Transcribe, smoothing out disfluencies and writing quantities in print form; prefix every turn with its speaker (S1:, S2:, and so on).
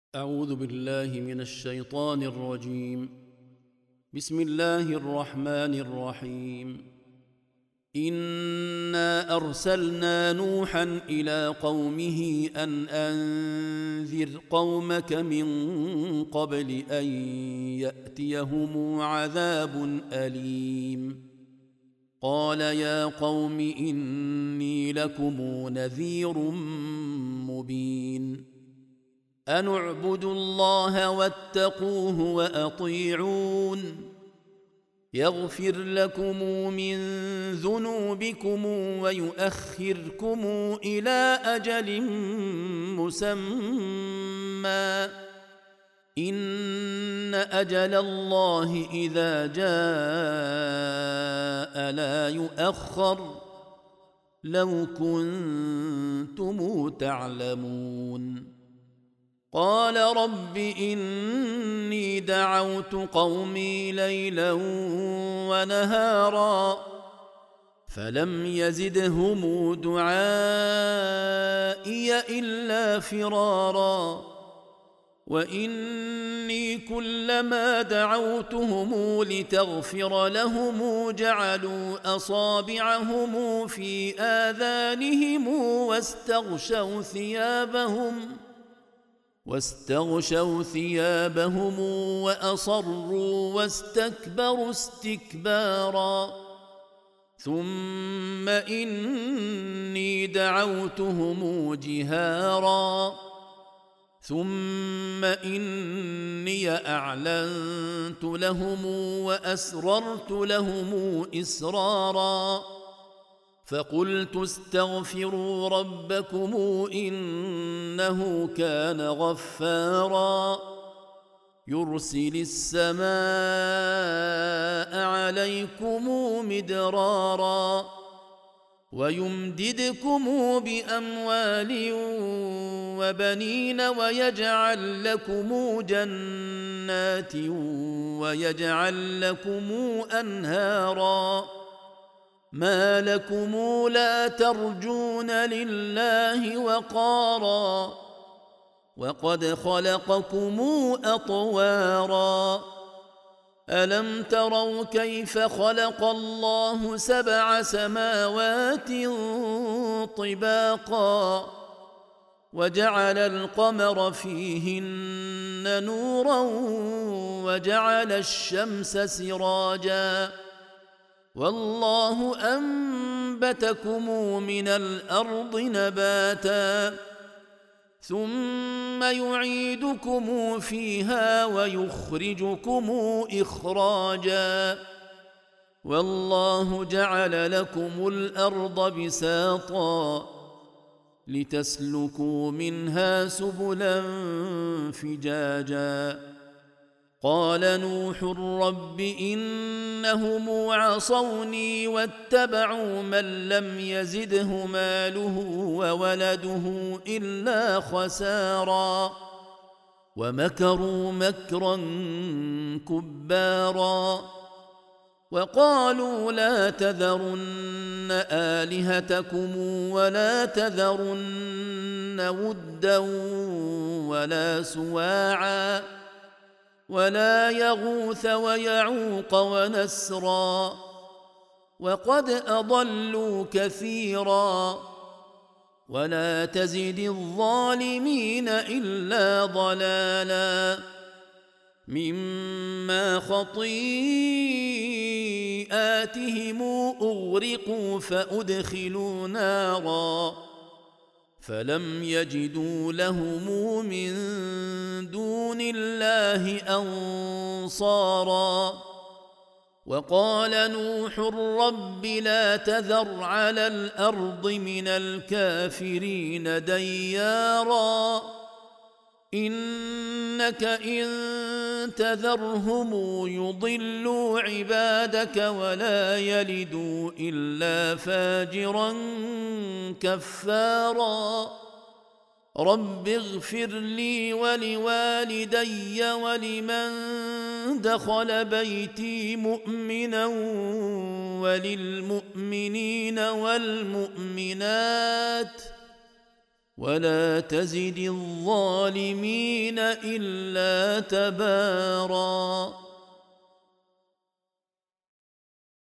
S1: أعوذ بالله من الشيطان الرجيم. بسم الله الرحمن الرحيم. إنا أرسلنا نوحا إلى قومه أن أنذر قومك من قبل أن يأتيهم عذاب أليم. قال يا قوم إني لكم نذير مبين. أن اعبدوا الله واتقوه وأطيعون يغفر لكم من ذنوبكم ويؤخركم إلى أجل مسمى إن أجل الله إذا جاء لا يؤخر لو كنتم تعلمون. قال رب إني دعوت قومي ليلا ونهارا فلم يزدهم دعائي إلا فرارا وإني كلما دعوتهم لتغفر لهم جعلوا أصابعهم في آذانهم واستغشوا ثيابهم وأصروا واستكبروا استكبارا ثم إني دعوتهم جهارا ثم إني أعلنت لهم وأسررت لهم إسرارا فقلت استغفروا ربكم إنه كان غفارا يرسل السماء عليكم مدرارا ويمددكم بأموال وبنين ويجعل لكم جنات ويجعل لكم أنهارا ما لكم لا ترجون لله وقارا وقد خلقكم أطوارا ألم تروا كيف خلق الله 7 سماوات طباقا وجعل القمر فيهن نورا وجعل الشمس سراجا والله أنبتكم من الأرض نباتا ثم يعيدكم فيها ويخرجكم إخراجا والله جعل لكم الأرض بساطا لتسلكوا منها سبلا فجاجا قال نوح رب إنهم عصوني واتبعوا من لم يزده ماله وولده إلا خسارا ومكروا مكرا كبارا وقالوا لا تذرن آلهتكم ولا تذرن ودا ولا سواعا ولا يغوث ويعوق ونسرا وقد أضلوا كثيرا ولا تزد الظالمين إلا ضلالا مما خطيئاتهم أغرقوا فأدخلوا نارا فلم يجدوا لهم من دون الله أنصارا وقال نوح رب لا تذر على الأرض من الكافرين ديارا إنك إن تذرهم يضلوا عبادك ولا يلدوا إلا فاجرا كفارا رب اغفر لي ولوالدي ولمن دخل بيتي مؤمنا وللمؤمنين والمؤمنات ولا تزد الظالمين إلا تباراً.